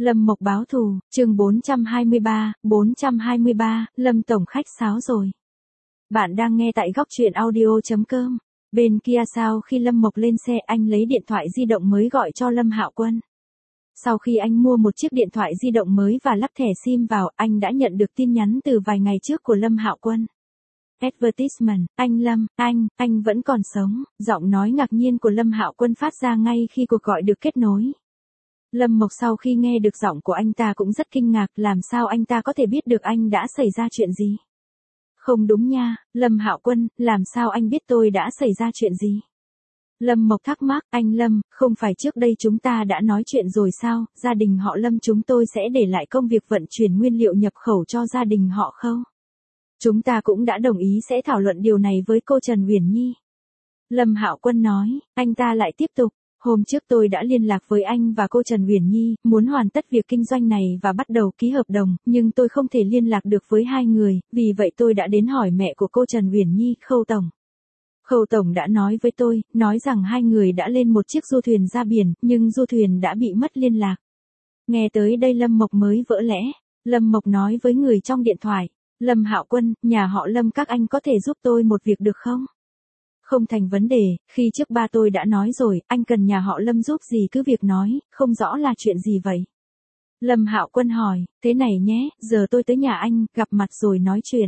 Lâm Mộc báo thù, chương 423, Lâm tổng khách sáo rồi. Bạn đang nghe tại góc truyện audio.com. Bên kia sau khi Lâm Mộc lên xe, anh lấy điện thoại di động mới gọi cho Lâm Hạo Quân. Sau khi anh mua một chiếc điện thoại di động mới và lắp thẻ SIM vào, anh đã nhận được tin nhắn từ vài ngày trước của Lâm Hạo Quân. Advertisement, anh Lâm, anh vẫn còn sống, giọng nói ngạc nhiên của Lâm Hạo Quân phát ra ngay khi cuộc gọi được kết nối. Lâm Mộc sau khi nghe được giọng của anh ta cũng rất kinh ngạc, làm sao anh ta có thể biết được anh đã xảy ra chuyện gì? Không đúng nha, Lâm Hạo Quân, làm sao anh biết tôi đã xảy ra chuyện gì? Lâm Mộc thắc mắc, anh Lâm, không phải trước đây chúng ta đã nói chuyện rồi sao, gia đình họ Lâm chúng tôi sẽ để lại công việc vận chuyển nguyên liệu nhập khẩu cho gia đình họ không? Chúng ta cũng đã đồng ý sẽ thảo luận điều này với cô Trần Uyển Nhi. Lâm Hạo Quân nói, anh ta lại tiếp tục. Hôm trước tôi đã liên lạc với anh và cô Trần Uyển Nhi, muốn hoàn tất việc kinh doanh này và bắt đầu ký hợp đồng, nhưng tôi không thể liên lạc được với hai người, vì vậy tôi đã đến hỏi mẹ của cô Trần Uyển Nhi, Khâu Tổng. Khâu Tổng đã nói với tôi, nói rằng hai người đã lên một chiếc du thuyền ra biển, nhưng du thuyền đã bị mất liên lạc. Nghe tới đây Lâm Mộc mới vỡ lẽ. Lâm Mộc nói với người trong điện thoại, Lâm Hạo Quân, nhà họ Lâm các anh có thể giúp tôi một việc được không? Không thành vấn đề, khi trước ba tôi đã nói rồi, anh cần nhà họ Lâm giúp gì cứ việc nói, không rõ là chuyện gì vậy. Lâm Hạo Quân hỏi, thế này nhé, giờ tôi tới nhà anh, gặp mặt rồi nói chuyện.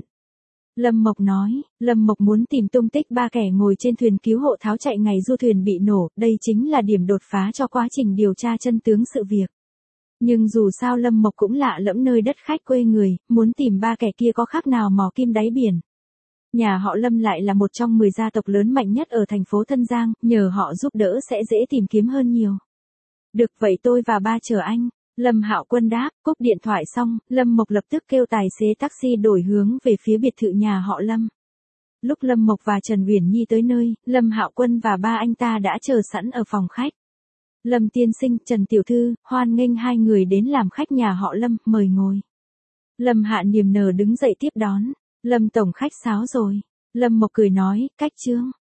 Lâm Mộc nói, Lâm Mộc muốn tìm tung tích ba kẻ ngồi trên thuyền cứu hộ tháo chạy ngày du thuyền bị nổ, đây chính là điểm đột phá cho quá trình điều tra chân tướng sự việc. Nhưng dù sao Lâm Mộc cũng lạ lẫm nơi đất khách quê người, muốn tìm ba kẻ kia có khác nào mò kim đáy biển. Nhà họ Lâm lại là một trong 10 gia tộc lớn mạnh nhất ở thành phố Thân Giang, nhờ họ giúp đỡ sẽ dễ tìm kiếm hơn nhiều. Được vậy tôi và ba chờ anh. Lâm Hạo Quân đáp, cúp điện thoại xong, Lâm Mộc lập tức kêu tài xế taxi đổi hướng về phía biệt thự nhà họ Lâm. Lúc Lâm Mộc và Trần Uyển Nhi tới nơi, Lâm Hạo Quân và ba anh ta đã chờ sẵn ở phòng khách. Lâm tiên sinh, Trần tiểu thư, hoan nghênh hai người đến làm khách nhà họ Lâm, mời ngồi. Lâm Hạ niềm nở đứng dậy tiếp đón. Lâm tổng khách sáo rồi. Lâm Mộc cười nói, cách chương.